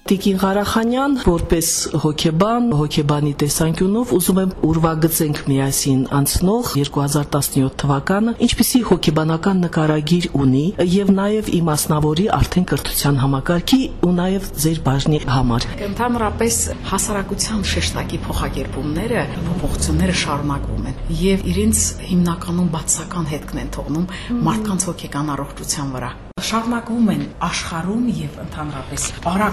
Տիկին Ղարախանյան, որպես հոգեբան, հոգեբանի տեսանկյունով ուզում եմ ուրվագծենք միասին անցնող 2017 թվականը, ինչպիսի հոգեբանական նկարագիր ունի եւ նաեւ իմասնավորի արդեն կրթության համակարգի ու նաեւ ձեր բաժնի համար։ Ընդհանրապես հասարակության շեշտակի փոխակերպումները, փոփոխությունները շարունակվում են եւ իրենց հիմնականում բացական հետքն են թողնում մարդկանց հոգեկան առողջության վրա։ Շարունակվում են աշխարհում եւ ընդհանրապես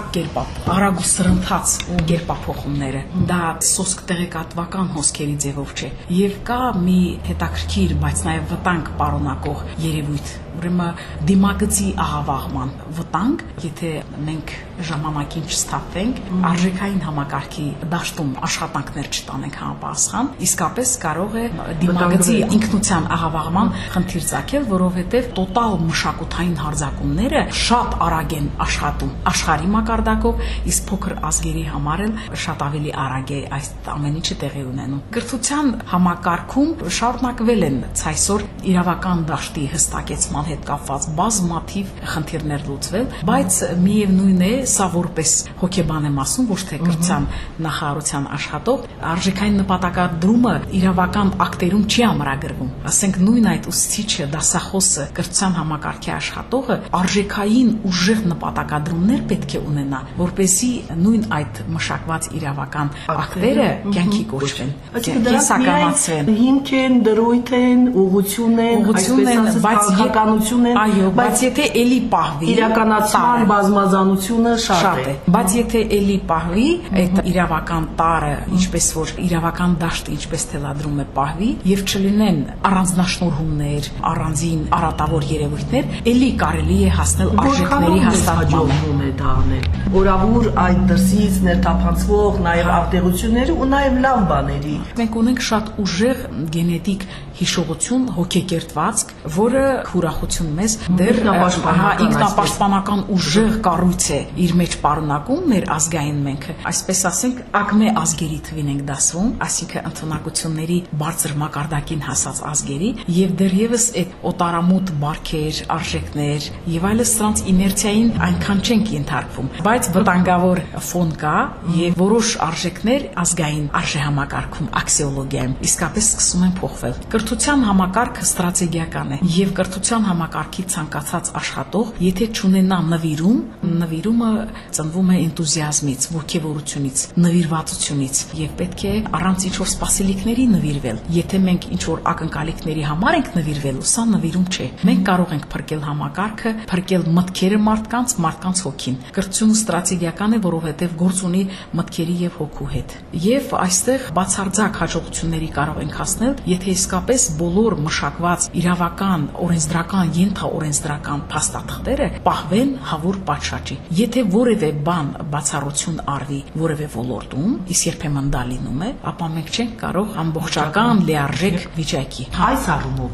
արագ ու սրընթաց կերպափոխումները։ Դա սոսկ տեղեկատվական հոսքերի ձևով չէ եւ կա մի հետաքրքիր, բայց նաեւ վտանգ պարունակող երևույթ, ուրեմն դիմագծի աղավաղման վտանգ, եթե մենք ժամանակին չստացվենք, արժեքային համակարգի դաշտում աշխատանքներ չտանենք համապատասխան, իսկապես կարող է դիմագծի ինքնության աղավաղման խնդիր ծագել, որովհետեւ տոտալ մշակութային հարձակումները շատ արագ են աշխատում աշխարհի մակարդակով, իսկ փոքր ազգերի համար էլ շատ ավելի արագ է այս ամեն ինչը տեղի ունենում։ Կրթության համակարգում շարունակվել են ցայսօր իրավական դաշտի հստակեցման հետ կապված բազմաթիվ խնդիրներ լուծվել, բայց միևնույն է, սա որպես հոգեբան եմ ասում, ոչ թե կրթության նախարարության աշխատող, արժեքային նպատակադրումը իրավական ակտերում չի ամրագրվում։ Ասենք նույն այդ ուսուցիչը, դասախոսը, կրթության համակարգի աշխատողը արժեքային ուժեղ նպատակադրումներ պետք է ունենա, որպեսզի նույն այդ մշակված իրավական ակտերը կյանքի կոչվեն, կենսականացվեն։ Հիմք են, դրույթ են, ուղղություն են, քաղաքականություն են, բայց եթե էլի պահվի իրականացման բազմազանությունը շատ է։ Բայց եթե էլի պահվի այդ իրավական տարը, ինչպես որ իրավական դաշտը ինչպես թելադրում է պահվի եւ չլինեն առանձնաշնորհումներ, առանձին արատավոր երևույթներ, էլի կարելի է հասնել արժեքների հաստատմանը է դա անել։ Որավոր այդ դրսից ներթափանցվող նաեւ արտեղությունների ու նաեւ լավ բաների։ Մենք ունենք շատ ուժեղ գենետիկ հիշողություն, հոգեկերտվածք, որը ուրախություն մեզ դեռ ինքնապաշտպանական ուժեղ կառույց է իր մեջ պարունակում մեր ազգային մենքը, այսպես ասենք, ակմե ազգերի թվին ենք դասվում, այսինքն ընդունակությունների բարձր մակարդակին հասած ազգերի, եւ դեռևս այդ օտարամուտ բարքեր, արժեքներ եւ այլս սրանց իներցիային այնքան չենք ենթարկվում, բայց վտանգավոր ֆոն կա եւ որոշ արժեքներ ազգային արժեհամակարգում, աքսիոլոգիայում իսկապես սկսում են փոխվել։ Կրթության համակարգը ստրատեգիական է եւ կրթության համակարգի ցանկացած աշխատող, եթե չունենա նվիրումը ծնվում է էնտուզիազմից, ողջավորությունից, նվիրվածությունից եւ պետք է առանց ինչ-որ սպասելիքների նվիրվել։ Եթե մենք ինչ-որ ակնկալիքների համար ենք նվիրվելու, սա նվիրում չէ։ Մենք կարող ենք փրկել համակարգը, փրկել մտքերը մարդկանց հոգին։ Կրթությունը ստրատեգիական է, որովհետեւ գործ ունի մտքերի եւ հոգու հետ։ Եվ այստեղ բացարձակ հաջողությունների կարող ենք հասնել, եթե իսկապես բոլոր մշակված իրավական, օրենսդրական, ենթաօրենսդրական փաստաթղթերը պահվեն հավուր պատշաճի։ Եթե որևէ բան բացառություն արվի որևէ ոլորտում, իսկ երբեմն դա լինում է, ապա մենք չենք կարող ամբողջական լիարժեք վիճակի։ Այս առումով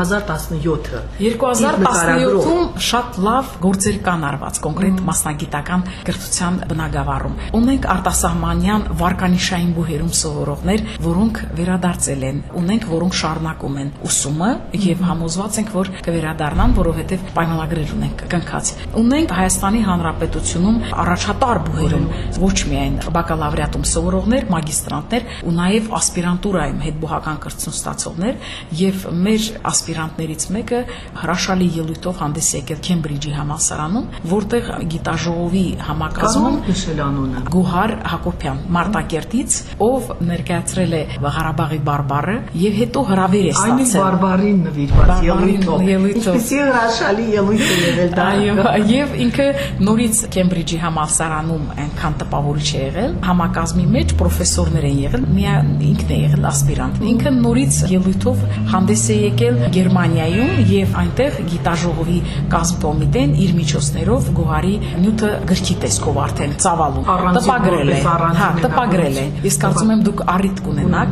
2017-ում շատ լավ գործեր կան արված կոնկրետ մասնագիտական կրթության բնագավառում։ Ունենք արտասահմանյան վարկանիշային բուհերում սովորողներ, որոնք վերադարձել են, ունենք որոնք շարունակում են ուսումը եւ համոզված ենք, որ կվերադառնան, որովհետեւ պայմանագրեր ունենք կնքած։ Ունենք Հայաստանի Հանրապետությունում առաջատար բուհերում ոչ միայն բակալավրիատում սովորողներ, մագիստրանտներ ու նաեւ ասպիրանտուրայում հետբուհական կրթություն ստացողներ եւ մեր ասպիրանտներից մեկը հրաշալի ելույթով հանդես եկել Քեմբրիջի համալսարանում, որտեղ գիտաժողովի համակազմում Գոհար Հակոբյան Մարտակերտից, ով ներկայացրել է Ղարաբաղի բարբառը եւ հետո հրավեր է ստացել։ Այն բարբարին նվիրված ելույթով։ Ինչպեսի հրաշալի ելույթ է եղել դա։ Այո, եւ ինքը նորից Քեմբրիջի համալսարանում այնքան տպավորիչ է եղել, համակազմի մեջ պրոֆեսորներ են եղել, միայն ինքն է եղել ասպիրանտ։ Ինքը նորից ելույթով հանդես է եկել Գերմանիայում եւ այնտեղ գիտաժողովի կազմկոմիտեն իր միջոցներով Գոհարի նյութը գրքի տեսքով արդեն ծավալում տպագրել է։ Տպագրել է։ Իսկ կարծում եմ դուք առիթ կունենաք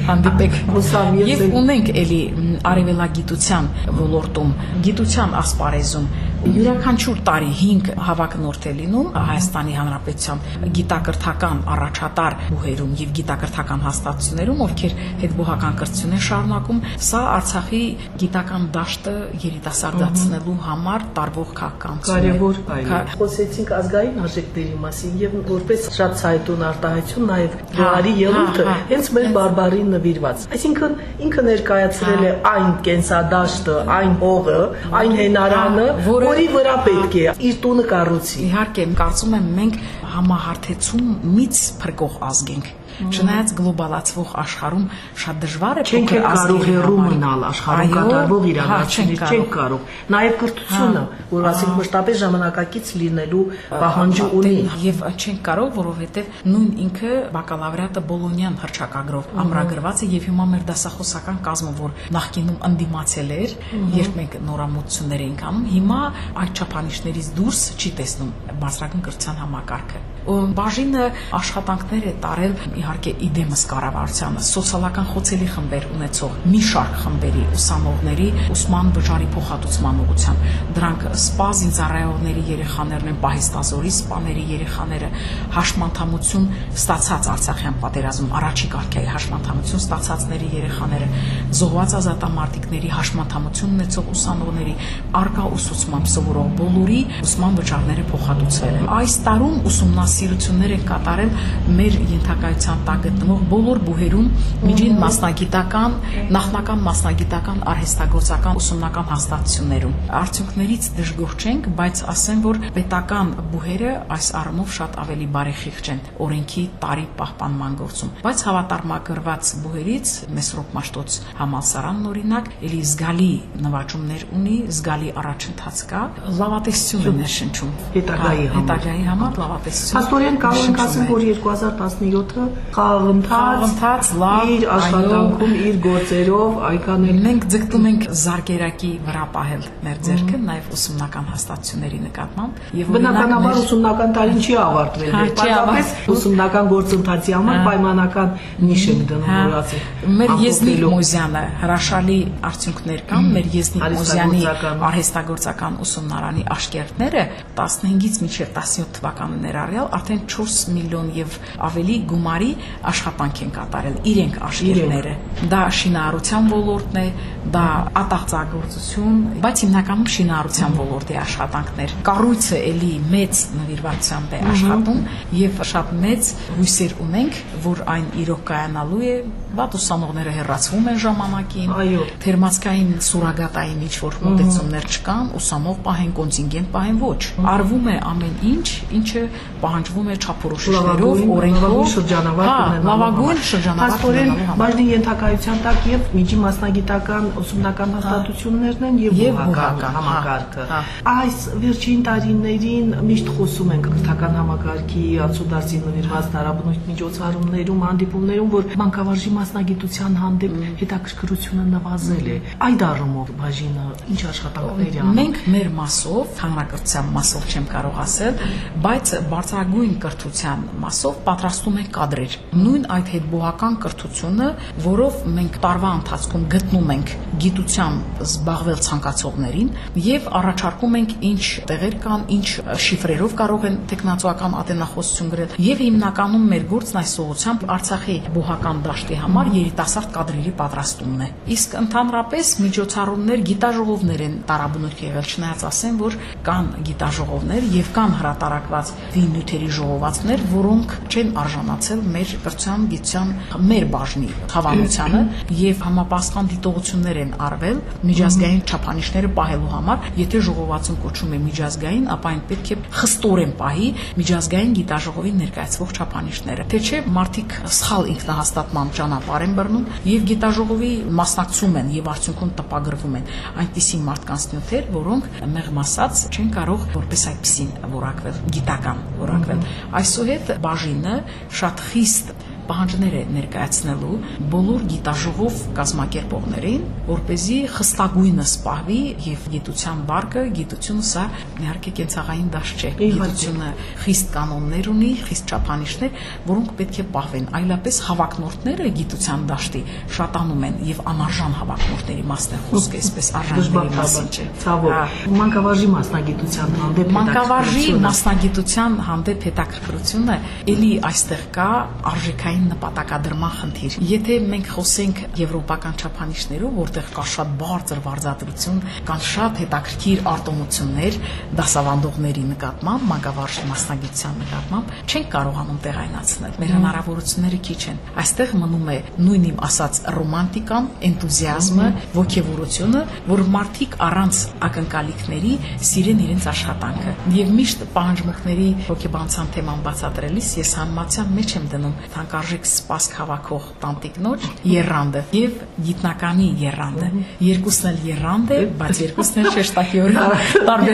հանդիպեք։ Հուսամ, Եվ ունենք էլի արևելագիտության ոլորտում, գիտության ասպարեզում յուրաքանչյուր տարի 5 հավակնորդ է լինում Հայաստանի Հանրապետության գիտակրթական առաջատար բուհերում եւ գիտակրթական հաստատություններում, ովքեր հետբուհական կրթություն են շարունակում։ Սա Արցախի գիտական դաշտը երիտասարդացնելու համար տարվող քաղաքականություն է։ Կարևոր այլ։ Խոսեցինք ազգային արժեքների մասին եւ որպես շատ ցայտուն արտահայտություն նաեւ գեղարի ելույթը հենց մեր բարբարին նվիրված։ Այսինքն ինքը ներկայացրել է այն կենսադաշտը, այն հողը, այն հենարանը, որի վրա պետք է իր տունը կառուցի։ Իհարկե, կարծում եմ մենք համահարթեցումից փրկող ազգ ենք։ Չնայած գլոբալացվող աշխարհում շատ դժվար է չենք կարող հեռու մնալ աշխարհում կատարվող իրադարձությունից, չենք կարող։ Նաև կրթությունը, որ ասենք մշտապես ժամանակակից լինելու պահանջը ունի, եւ չենք կարող, որովհետեւ նույն ինքը բակալավրիատը Բոլոնյան հռչակագրով ամրագրված է եւ հիմա մեր դասախոսական կազմը, որ նախկինում ընդդիմացել էր, երբ մենք նորամուծություններ էինք անում, հիմա այդ չափանիշներից դուրս չի տեսնում բարձրագույն կրթության համակարգը։ Բաժինը աշխատանքներ է տարել իհարկե իդեմս կառավարությանը, սոցիալական խոցելի խմբեր ունեցող մի շարք խմբերի ուսանողների ուսման վճարի փոխհատուցման ուղղությամբ։ Դրանք սպա զինծառայողների երեխաներն են, պահեստազորի սպաների երեխաները, հաշմանդամություն ստացած Արցախյան պատերազմում առաջի կարգի հաշմանդամություն ստացածների երեխաները, զոհված ազատամարտիկների հաշմանդամություն ունեցող ուսանողների արկա ուսուցմամբ սովորող բոլորի ուսման վճարները փոխհատուցվել են։ Այս տարում ուսումնասիրություններ են կատարել մեր ենթակայության տակ գտնվող բոլոր բուհերում միջին մասնագիտական, նախնական մասնագիտական արհեստագործական ուսումնական հաստատություններում։ Արդյունքներից դժգոհ չենք, բայց ասեմ, որ պետական բուհերը այս առումով շատ ավելի բարեխիղճ են օրենքի տարի պահպանման գործում։ Բայց հավատարմագրված բուհերից Մեսրոպ Մաշտոց համալսարանն օրինակ էլի զգալի նվաճումներ ունի, զգալի առաջընթաց կա, լավատեսություն է ներշնչում հետագայի համար լավատեսություն։ Փաստորեն կարող ենք ասել, որ 2017-ը խաղաղընթաց իր աշխատանքում, իր գործերով այքան էլ մենք ձգտում ենք զարգերակի վրա պահել մեր ձեռքը նաև ուսումնական հաստատությունների նկատմամբ եւ բնականաբար ուսումնական տարին չի ավարտվել, պարզապես ուսումնական գործընթացի համար պայմանական նիշ ենք դնում, որ ասենք մեր Եզնիկ Մոզյանը հրաշալի արդյունքներ կան, մեր Եզնիկ Մոզյանի արհեստագործական ուսումնարանի աշկերտները 15-ից մինչև 17 թվականը ներառյալ արդեն 4 միլիոն եւ ավելի գումարի աշխատանք են կատարել իրենք աշկերտները։ Դա շինարարության ոլորտն է, դա ատաղծագործություն, բայց հիմնականում շինարարության ոլորտի աշխատանքներ։ Կառույցը էլի մեծ նվիրվածությամբ է աշխատում եւ շատ մեծ հույսեր ունենք, որ այն իրոք կայանալու է։ Վատ ուսանողները հեռացվում են ժամանակին, թերմացկային սուրագատային ինչ-որ մոտեցումներ չկան, ուսանող պահեն, կոնտինգենտ պահեն, ոչ։ Արվում է ամեն ինչ, ինչը պահանջվում է չափորոշիչներով, օրենքով, լավագույն շրջանավարտ ունենալու համար։ Բաժնի ենթակայության տակ եւ միջին մասնագիտական ուսումնական հաստատություններն են եւ բուհական համակարգը։ Այս վերջին տարիներին միշտ խոսում ենք կրթական համակարգի ացուդարձի նվիրված տարաբնույթ միջոցառումներում, հանդիպումներում, որ մանկավարժի մասնագիտության հանդեպ հետաքրքրությունը նվազել է։ Այդ առումով բաժինը ինչ աշխատանքներ է անում։ Մենք մեր մասով, հանրակրթության մասով չեմ կարող ասել, բայց բարձրագույն կրթության մասով պատրաստում ենք կադրեր։ Նույն այդ հետբուհական կրթությունը, որով մենք տարվա ընթացքում գտնում ենք գիտությամբ զբաղվել ցանկացողներին եւ առաջարկում ենք ինչ տեղեր կան, ինչ շիֆրերով կարող են տեխնացուական ատենախոսություն գրել եւ հիմնականում մեր գործն այս ուղղությամբ Արցախի բուհական դաշտի համար երիտասարդ կադրերի պատրաստումն է։ Իսկ ընդհանրապես միջոցառումներ, գիտաժողովներ են տարաբնույթ եղել, չնայած ասեմ, որ կան գիտաժողովներ եւ կան հրատարակված նյութերի ժողովածուներ, որոնք չեն արժանացել մեր կրթության, գիտության, մեր բաժնի հավանությանը եւ համապատասխան դիտողություններ են արվել միջազգային չափանիշները պահելու համար։ Եթե ժողովածուն կոչվում է միջազգային, ապա այն պետք է խստորեն պահի միջազգային գիտաժողովի ներկայացվող չափանիշները։ Թե չէ մարդիկ սխալ ինքնահաստատման ճանապարհ են բռնում եւ գիտաժողովի մասնակցում են եւ արդյունքում տպագրվում են այնպիսի մարդկանց նյութեր, որոնք մեղմ ասած չեն կարող որպես այդպեսին որակվել, գիտական որակվել։ Այսուհետ բաժինը շատ խիստ պահանջներ է ներկայացնելու բոլոր գիտաժողով կազմակերպողներին, որպեսզի խստագույնս պահվի եւ գիտության վարկը, գիտությունը սա իհարկե կենցաղային դաշտ չէ։ Գիտությունը խիստ կանոններ ունի, խիստ չափանիշներ, որոնք պետք է պահվեն։ Այլապես հավակնորդները գիտության դաշտի շատանում են եւ անարժան հավակնորդների մասն է խոսքը, այսպես արժանների մասին չէ։ Ցավոք, մանկավարժի մասնագիտության հանդեպ մանկավարժի մասնագիտության հանդեպ հետաքրքրությունը էլի այստեղ կա արժեքային նպատակադրման խնդիր։ Եթե մենք խոսենք եվրոպական չափանիշներով, որտեղ կա շատ բարձր վարձատրություն, կան շատ հետաքրքիր արտոնություններ դասավանդողների նկատմամբ, մանկավարժի մասնագիտության նկատմամբ, չենք կարողանում տեղայնացնել։ Մեր հնարավորությունները քիչ են։ Այստեղ մնում է նույն իմ ասած ռոմանտիկան, էնտուզիազմը, ոգևորությունը, որ մարդիկ առանց ակնկալիքների սիրեն իրենց աշխատանքը։ Եվ միշտ պահանջմունքների հոգեբանության թեման բացատրելիս ես համեմատության մեջ եմ դնում թանկարժեք սպասք հավաքող տանտիկնոջ եռանդը եւ գիտնականի եռանդը։ Երկուսն էլ եռանդ է, բայց երկուսն էլ շեշտակիորեն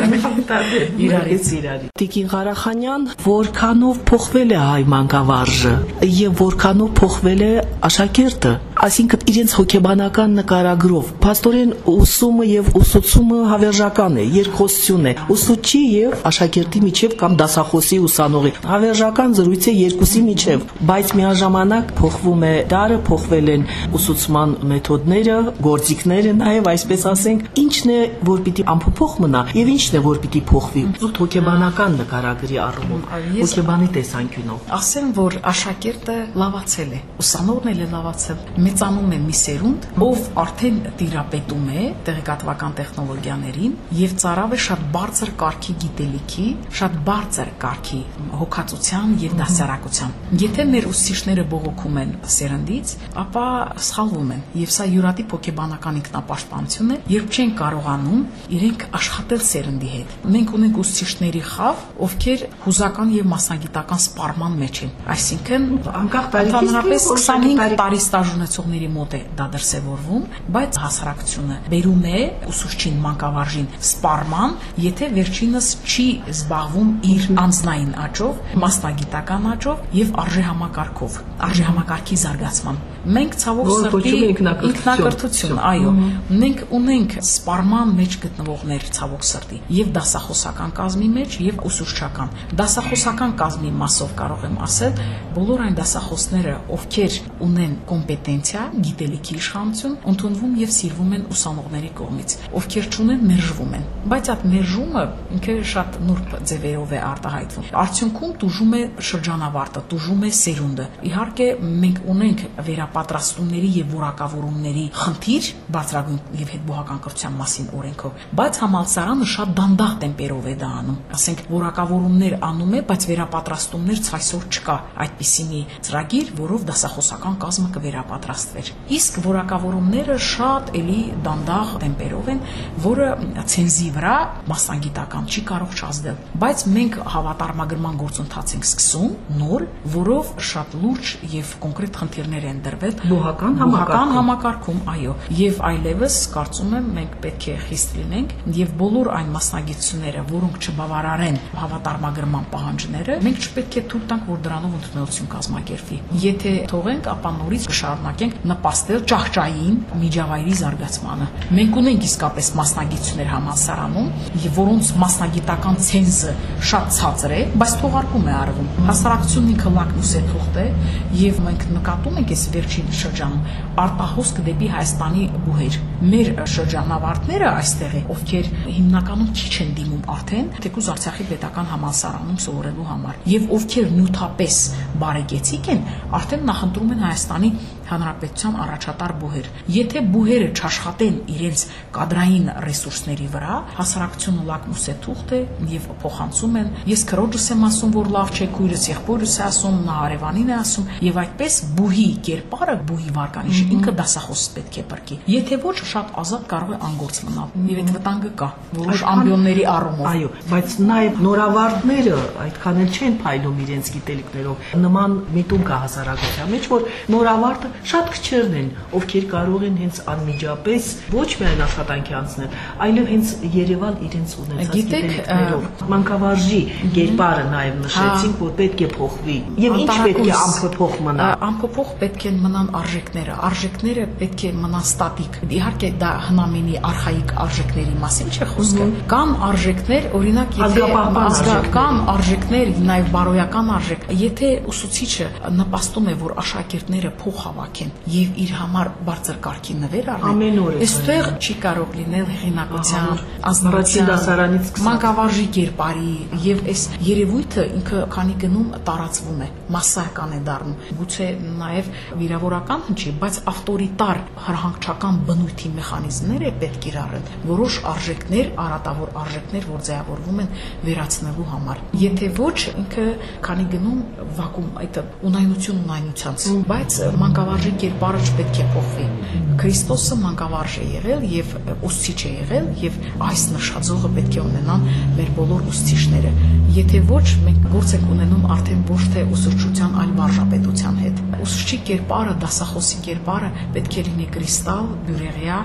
տարբեր իրարից։ Տիկին Ղարախանյան, որքանով փոխվել է հայ մանկավարժը եւ որքանով փոխվել է աշակերտը, այսինքն իրենց հոգեբանական նկարագրով։ Փաստորեն ուսումը եւ ուսուցումը հավերժական է, երկխոսություն է։ Ուսուցչի եւ աշակերտի միջև կամ դասախոսի ուսանողի հավերժական զրույց է երկուսի միջև, բայց միաժամանակ փոխվում է դարը, փոխվել են ուսուցման մեթոդները, գործիքները, նաեւ այսպես ասենք, ինչն է, որ պիտի անփոփոխ մնա եւ ինչն է, որ պիտի փոխվի։ Զուտ հոգեբանական նկարագրի առումով, հոգեբանի տեսանկյունով։ Ասեմ, որ աշակերտը լավացել է, ուսանողն էլ է լավացել, մեծանում է մի սերունդ, ով արդեն տիրապետում է տեղեկատվական տեխնոլոգիաներին եւ ծարավ է շատ բարձր կարգի գիտելիքի, շատ բարձր կարգի հոգացության եւ դասարակության։ Եթե մեր ուսուցիչները բողոքում են սերնդից, ապա սխալվում են եւ սա յուրատիպ հոգեբանական ինքնապաշտպանություն է, երբ չեն կարողանում իրենք աշխատել սերնդի հետ։ Մենք ունենք ուսուցիչների խավ, ովքեր հուզական եւ մասնագիտական սպառման մեջ են, այսինքն անկախ տարիքից 25 տարի ստաժ ունեցողների մոտ է դա դրսևորվում, բայց հասարակությունը բերում է ուսուցչին, մանկավարժին սպառման, եթե վերջինս չի զբաղվում իր անձնային աճով, մասնագիտական աճով եւ արժեհամակարգով, արժեհամակարգի զարգացման։ Մենք ցավոք սրտի ինքնակրթություն, այո, մենք ունենք սպառման մեջ գտնվողներ ցավոք սրտի եւ դասախոսական կազմի մեջ եւ ուսուցչական։ Դասախոսական կազմի մասով կարող եմ ասել, բոլոր այն դասախոսները, ովքեր ունեն կոմպետենցիա, գիտելիքի իշխանություն, ընդունվում եւ սիրվում են ուսանողների կողմից, ովքեր չունեն մերժվում են, բայց այդ մերժումը ինքը շատ նուրբ ձևերով է արտահայտվում։ Արդյունքում տուժում է շրջանավարտը, տուժում է սերունդը։ Իհարկե մենք ունենք վերապատրաստումների եւ որակավորումների խնդիր բարձրագույն եւ հետբուհական կրթության մասին օրենքով, բայց համալսարանը շատ դանդաղ տեմպերով է դա անում։ Ասենք որակավորումներ անում է, բայց վերապատրաստումներ ցայսօր չկա այդպիսի մի ծրագիր, որով դասախոսական կազմը կվերապատրաստվեր։ Իսկ որակավորումները շատ էլի դանդաղ տեմպերով են, որը ցենզի վրա մասնագիտական չի կարող չազդել։ Բայց մենք հավատարմագրման գործընթաց ենք սկսում նոր, որով շատ լուրջ եւ կոնկրետ խնդիրներ են դրվել բուհական համակարգում, այո, եւ այլևս կարծում եմ մենք պետք է խիստ լինենք եւ բոլոր այն մասնագիտությունները, որոնք չբավարարեն հավատարմագրման պահանջները, մենք չպետք է թույլ տանք, որ դրանով ընդունելություն կազմակերպվի։ Եթե թողենք, ապա նորից կշարունակենք նպաստել ճահճային միջավայրի զարգացմանը։ Մենք ունենք իսկապես մասնագիտություններ համալսարանում, որոնց մասնագիտական ցենզը շատ ցածր է, բայց թողարկում է արվում։ Հասարակությունն ինքը լակմուս է թուղթ է եւ մենք նկատում ենք այս վերջին շրջանում արտահոսք դեպի Հայաստանի բուհեր։ Մեր շրջանավարտները այստեղ է, ովքեր հիմնականում քիչ են դիմում արդեն թեկուզ Արցախի պետական համալսարանում սովորելու համար եւ ովքեր նյութապես բարեկեցիկ են, արդեն նախընտրում են Հայաստանի Հանրապետության առաջատար բուհեր։ Եթե բուհերը չաշխատեն իրենց կադրային ռեսուրսների վրա, հասարակությունը լակմուս է թուղթ է եւ փոխանցում են։ Ես քրոջս եմ ասում, որ լավ չէ, քույրս եղբորս է ասում, նա հարևանին է ասում, եւ այդպես բուհի կերպարը, բուհի վարկանիշը ինքը դասախոս պետք է բրկի։ Եթե ոչ, շատ ազատ կարող է անգործ մնալ։ Եվ այդ վտանգը կա որոշ ամբիոնների առումով։ Այո, բայց նաեւ նորավարտները այդքան էլ չեն փայլում իրենց գիտելիքներով։ Նման միտում կա հասարակության մեջ, որ նորավարտը շատ քչերն են, ովքեր կարող են հենց անմիջապես ոչ միայն աշխատանքի անցնել, այլև հենց Երևալ իրենց ունեցած գիտելիքներով։ Մանկավարժի կերպարը նաև նշեցինք, որ պետք է փոխվի։ Եվ ինչ պետք է անփոփոխ մնա։ Անփոփոխ պետք է մնան արժեքները։ Արժեքները պետք է մնան ստատիկ։ Իհարկե դա հնամենի արխայիկ արժեքների մասին չէ խոսքը։ Կան արժեքներ, օրինակ, կան արժեքներ, նաև բարոյական արժեք։ Եթե ուսուցիչը նպաստում է, որ աշակերտները փող հավաքեն եւ իր համար բարձր կարգի նվեր առնեն, այստեղ չի կարող լինել հեղինակության, ազնվության, մանկավարժի կերպարի եւ այս երևույթը ինքը քանի գնում տարածվում է, մասսայական է դառնում։ Գուցե նաև վիրավորական հնչի, բայց ավտորիտար հրահանգչական բնույթի մեխանիզմներ է պետք կիրառել, որոշ արժեքներ, արատավոր արժեքներ, որ ձևավորվում են վերացնելու համար։ Եթե ոչ, ինքը քանի գնում վակուում, այդ ունայնությունից, բայց մանկավարժի կերպարը չպետք է փոխվի։ Քրիստոսը մանկավարժ է եղել եւ ուսուցիչ է եղել եւ այս նշաձողը պետք է ունենան մեր բոլոր ուսուցիչները։ Եթե ոչ, մենք գործ ենք ունենում արդեն ոչ թե ուսուցչության, այլ վարժապետության հետ։ Ուսուցչի կերպարը, դասախոսի կերպարը պետք է լինի կրիստալ, բյուրեղյա,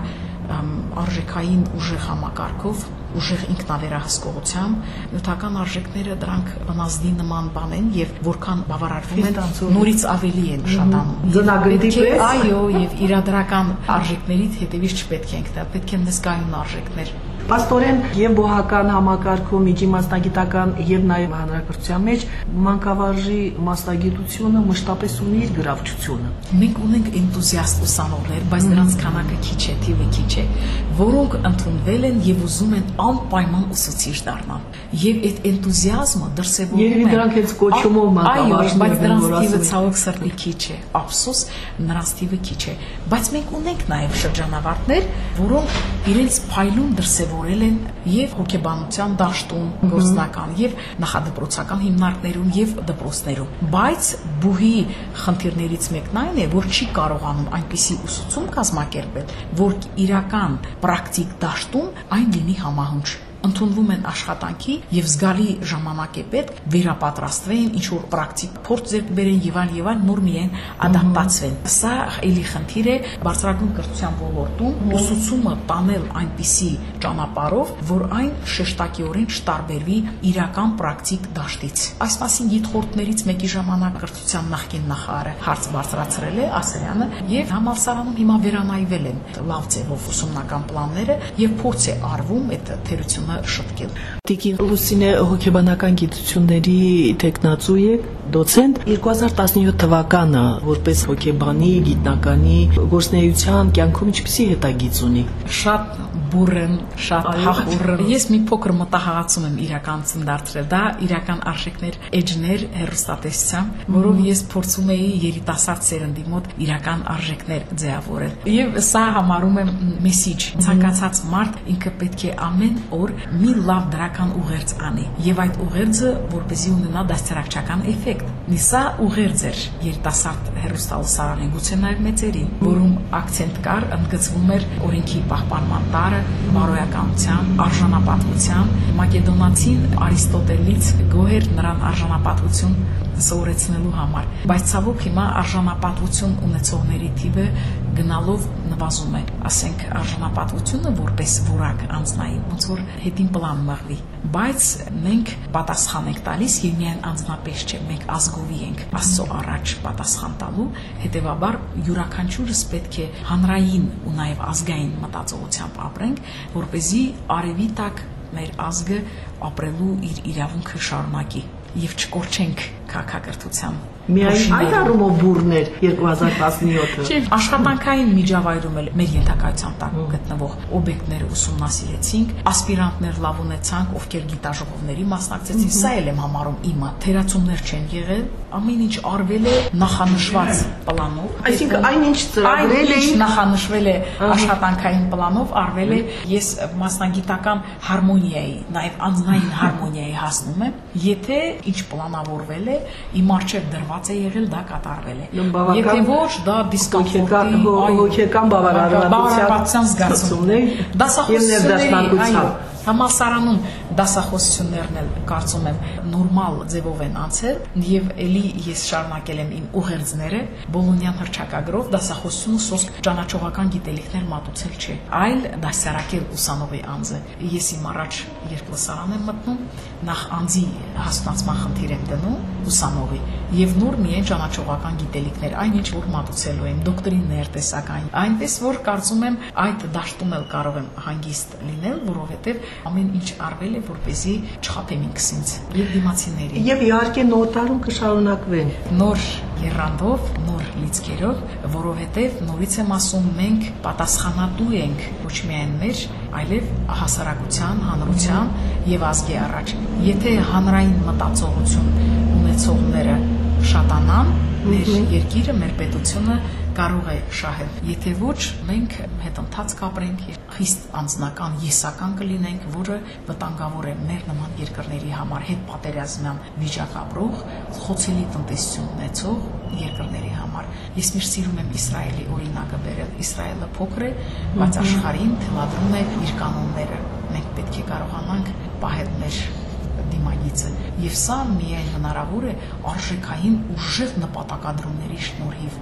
արժեքային ուժեղ համակարգով, ուժեղ ինքնավերահսկողությամբ, նյութական արժեքները դրանք բնազդի նման բան են եւ որքան բավարարվում են, նորից ավելի են շատանում։ Ձնագնդի պես, այո, եւ իրադրական արժեքներից հետևից չպետք է ընկնել, պետք է նզգայուն արժեքներ։ Պաստորեն եւ բոհական համակարգում, միջի մասնագիտական եւ նաեւ հանրակրթության մեջ մանկավարժի մասնագիտությունը մշտապես ունի իր գրավչությունը։ Մենք ունենք էնտուզիաստ ուսանողներ, բայց նրանց քանակը քիչ է, թիվը քիչ է, որոնք ընդունվել են եւ ուզում են անպայման ուսուցիչ դառնալ։ Եվ այդ էնտուզիազմը դրսևորվում է։ Երևի դրանք հենց կոչումով մանկավարժներ, բայց նրանց թիվը ցավոք սրտի քիչ է, ափսոս նրանց թիվը քիչ է։ Բայց մենք ունենք նաեւ շրջանավարտներ, որոնք իրենց փայլուն դրսևորել են եւ հոգեբանության դաշտում, գործնական եւ նախադպրոցական հիմնարկներում եւ դպրոցներում։ Բայց բուհի խնդիրներից մեկն այն է, որ չի կարողանում այնպիսի ուսուցում կազմակերպել, որ իրական պրակտիկ դաշտում այն լինի համահունչ։ Ընդունվում են աշխատանքի եւ զգալի ժամանակ է պետք վերապատրաստվեն, ինչ որ պրակտիկ փորձ ձեռք բերեն եւ այլ նոր միայն ադապտացվեն։ Սա էլի խնդիր է բարձրագույն կրթության ոլորտում ուսուցումը տանել այնպիսի ճանապարհով, որ այն շեշտակիորեն չտարբերվի իրական պրակտիկ դաշտից։ Այս մասին գիտխորհուրդներից մեկի ժամանակ կրթության նախկին նախարարը հարց բարձրացրել է ասարանը եւ համալսարանում հիմա վերանայվել են լավ ձևով ուսումնական պլանները եւ փորձ է արվում այդ թերությունը շտկել։ Տիկին Լուսինե հոգեբանական գիտությունների տեխնացու է, դոցենտ 2017 թվականը որպես հոգեբանի, գիտնականի գործունեության կյանքում ինչպիսի հետագիծ ունի։ Շատ բուրըն, շատ հախուռն։ Ես մի փոքր մտահղացում եմ իրականություն դարձրել, դա իրական արժեքներ, էջներ հեռուստատեսությամբ, որով ես փորձում էի երիտասարդ սերնդի մոտ իրական արժեքներ ձևավորել։ Եվ սա համարում եմ մեսիջ։ Ցանկացած մարդ ինքը պետք է ամեն օր մի լավ դրական ուղերձ անի, եւ այդ ուղերձը որպեսզի ունենա դաստիարակչական էֆեկտ։ Նիսա ուղերձ էր երիտասարդ հեռուստալսարանին, գուցե նաեւ մեծերին, որում ակցենտ կար, ընդգծվում էր օրենքի պահպանման տարը, բարոյականության, արժանապատվության։ Մակեդոնացին Արիստոտելից գոհ էր նրան արժանապատվություն սովորեցնելու համար, բայց ցավոք հիմա արժանապատվություն ունեցողների թիվը գնալով նվազում է։ Ասենք արժանապատվությունը որպես որակ անձնային, ոնց որ հետին պլան մղվի, բայց մենք պատասխան ենք տալիս եւ միայն անձնապես չէ, մենք ազգովի ենք Աստծո առաջ պատասխան տալու, հետեւաբար յուրաքանչյուրս պետք է հանրային ու նաեւ ազգային մտածողությամբ ապրենք, որպեսզի արևի տակ մեր ազգը ապրելու իր իրավունքը շարունակի եւ չկորչենք քաղաքակրթության Միայն այդ առումով բուրներ 2017-ը։ Չէ, աշխատանքային միջավայրում էլ մեր ենթակայության տակ գտնվող օբյեկտները ուսումնասիրեցինք, ասպիրանտներ լավ ունեցանք, ովքեր գիտաժողովների մասնակցեցին, սա էլ եմ համարում իմը։ Թերացումներ չեն եղել, ամեն ինչ արվել է նախանշված պլանով։ Այսինքն այնինչ ծրագրել է, նախանշվել է աշխատանքային պլանով, արվել է, ես մասնագիտական հարմոնիայի, նաև անձնային հարմոնիայի հասնում եմ, եթե ինչ պլանավորվել է, իմ առջև դրված է եղել, դա կատարվել է։ Եթե ոչ, դա դիսկոմֆորտի, հոգեկան բավարարվածության զգացումներ, դասախոսությունների, Համալսարանում դասախոսություններն էլ կարծում եմ նորմալ ձևով են անցել եւ ելի ես շարունակել եմ իմ ուղերձները Բոլոնյան հռչակագրով դասախոսությունը սոսկ ճանաչողական գիտելիքներ մատուցել չէ, այլ դասարակել ուսանողի անձը։ Ես իմ առաջ երբ լսարան եմ մտնում, նախ անձի հասունացման խնդիր եմ դնում ուսանողի եւ նոր միայն ճանաչողական գիտելիքներ, այնինչ որ մատուցելու եմ, դոկտրիններ տեսական, այնպես որ կարծում եմ այդ դաշտում էլ կարող եմ հանգիստ լինել, որովհետեւ ամեն ինչ արվել է որպեսզի չխաբեմ ինքս ինձ եւ դիմացիներին։ Եվ իհարկե նոր տարում կշարունակվեն Նոր եռանդով, նոր լիցքերով, որովհետև նորից եմ ասում, մենք պատասխանատու ենք ոչ միայն մեր, այլև հասարակության, հանրության եւ ազգի առաջ։ Եթե հանրային մտածողություն ունեցողները շատանան, մեր երկիրը, մեր պետությունը կարող է շահել։ Եթե ոչ, մենք հետընթաց կապրենք, խիստ անձնական, եսական կլինենք, որը վտանգավոր է մեր նման երկրների համար, հետ պատերազմյան վիճակ ապրող, խոցելի տնտեսություն ունեցող երկրների համար։ Ես միշտ սիրում եմ Իսրայելի օրինակը բերել։ Իսրայելը փոքր է, բայց աշխարհին թելադրում է իր կանոնները։ Մենք պետք է կարողանանք պահել մեր դիմագիծը եւ սա միայն հնարավոր է արժեքային ուժեղ նպատակադրումների շնորհիվ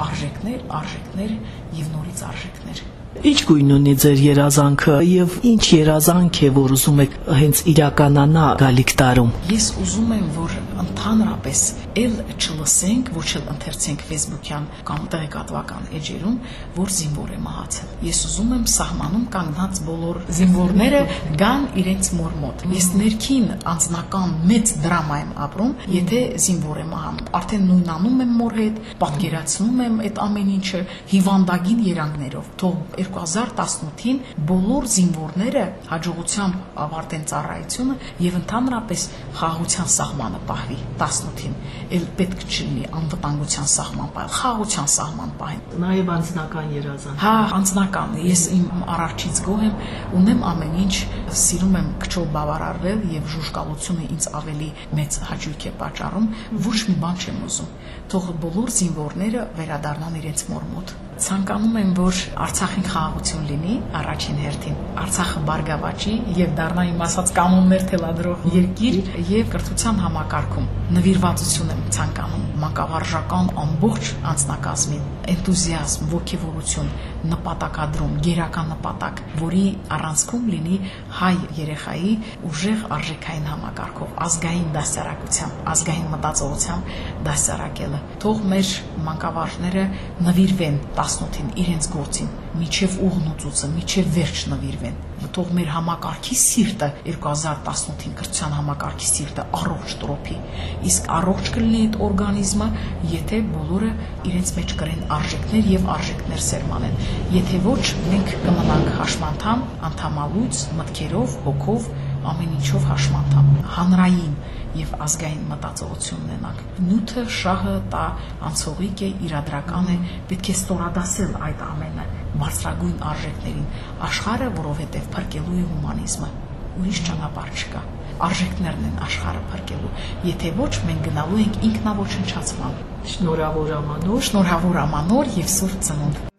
արժեքներ եւ նորից արժեքներ Ինչ գույն ունի ձեր երազանքը եւ ինչ երազանք է, որ ուզում եք հենց իրականանա գալիք տարում։ Ես ուզում եմ, որ ընդհանրապես էլ չլսենք, ոչ էլ ընթերցենք Facebook-յան կամ տեղեկատվական էջերում, որ զինվոր է մահացել։ Ես ուզում եմ սահմանում կանգնած բոլոր զինվորները գան իրենց մոր մոտ։ Ես ներքին անձնական մեծ դրամա եմ ապրում, եթե զինվոր է մահանում։ Արդեն նույնանում եմ մոր հետ, պատկերացնում եմ այդ ամեն ինչը հիվանդագին երանգներով։ Թող 2018-ին բոլոր զինվորները հաջողությամբ ավարտեն ծառայությունը եւ ընդհանրապես խաղաղության սահմանը պահվի 18-ին։ Էլ պետք չլինի անվտանգության սահման պահել, խաղաղության սահման պահեն։ Նաեւ անձնական երազանք։ Հա, անձնական։ Ես իմ արարչից գոհ եմ, ունեմ ամեն ինչ, սիրում եմ քչով բավարարվել եւ ժուժկալությունը ինձ ավելի մեծ հաճույք է պատճառում, ոչ մի բան չեմ ուզում։ Թող բոլոր զինվորները վերադառնան իրենց մոր մոտ։ Ցանկանում եմ, որ Արցախին խաղաղություն լինի առաջին հերթին, Արցախը բարգավաճի եւ դառնա իմ ասած կանոններ թելադրող երկիր եւ կրթության համակարգում նվիրվածություն եմ ցանկանում մանկավարժական ամբողջ անձնակազմին, էնտուզիազմ, ոգևորություն, նպատակադրում, գերական նպատակ, որի առանցքում լինի հայ երեխայի ուժեղ արժեքային համակարգով, ազգային դասարակությամբ, ազգային մտածողությամբ դասարակելը։ Թող մեր մանկավարժները նվիրվեն 18-ին իրենց գործին, միջև ուղնուծուցը, միջև վերջ նվիրվեն։ Թող մեր համակարգի սիրտը 2018-ին կրթության համակարգի սիրտը առողջ տրոփի։ Իսկ առողջ կլինի այդ օրգանիզմը, եթե բոլորը իրենց մեջ կրեն արժեքներ եւ արժեքներ սերմանեն։ Եթե ոչ, մենք կմնանք հաշմանդամ, անդամալույց, մտքերով, հոգով, ամեն ինչով հաշմանդամ, հանրային եւ ազգային մտածողություն ունենանք։ Նյութը, շահը տա անցողիկ է, իրադրական է, պետք է ստորադասել այդ ամենը բարձրագույն արժեքներին։ Աշխարհը, որովհետեւ փրկելու է հումանիզմը, ուրիշ ճանապարհ չկա։ Արժեքներն են աշխարհը փրկելու։ Եթե ոչ, մենք գնալու ենք ինքնաոչնչացման։ Շնորհավոր ամանոր եւ սուրբ ծնունդ։